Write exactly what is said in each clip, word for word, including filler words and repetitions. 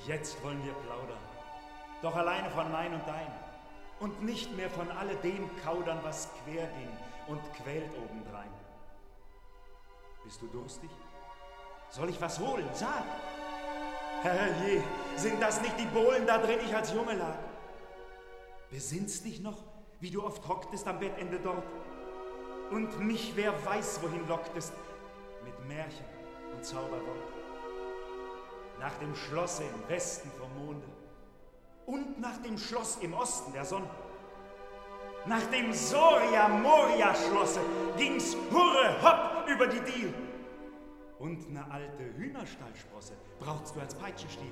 Jetzt wollen wir plaudern, doch alleine von mein und dein. Und nicht mehr von alledem kaudern, was quer ging und quält obendrein. Bist du durstig? Soll ich was holen? Sag! Herrje, sind das nicht die Bohlen, da drin ich als Junge lag? Besinnst dich noch, wie du oft hocktest am Bettende dort und mich wer weiß wohin locktest mit Märchen und Zauberwort? Nach dem Schlosse im Westen vom Monde und nach dem Schloss im Osten der Sonne. Nach dem Soria-Moria-Schlosse ging's hurre hopp über die Diel. Und ne alte Hühnerstallsprosse brauchst du als Peitschenstiel.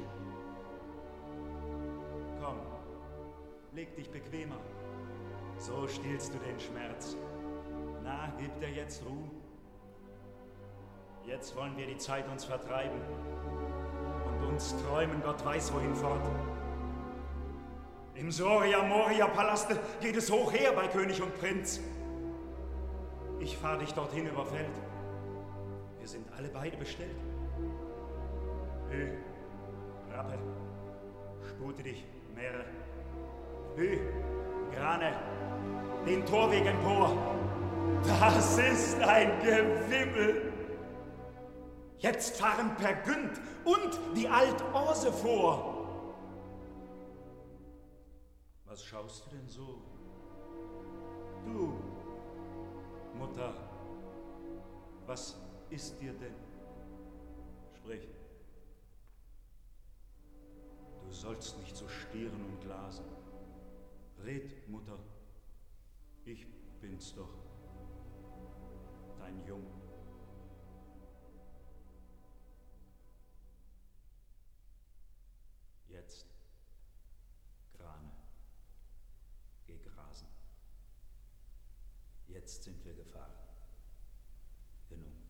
Komm, leg dich bequemer, so stillst du den Schmerz. Na, gib dir jetzt Ruhe. Jetzt wollen wir die Zeit uns vertreiben und uns träumen Gott weiß wohin fort. Im Soria-Moria-Palaste geht es hoch her bei König und Prinz. Ich fahr dich dorthin über Feld. Wir sind alle beide bestellt. Hü, Rappe, spute dich, Meere. Hü, Grane, den Torweg empor. Das ist ein Gewimmel. Jetzt fahren Per Günd und die Alt-Orse vor. Was schaust du denn so? Du, Mutter, was ist dir denn? Sprich. Du sollst nicht so stieren und glasen. Red, Mutter, ich bin's doch, dein Jung. Jetzt, Grane, geh grasen. Jetzt sind wir gefahren. Genug.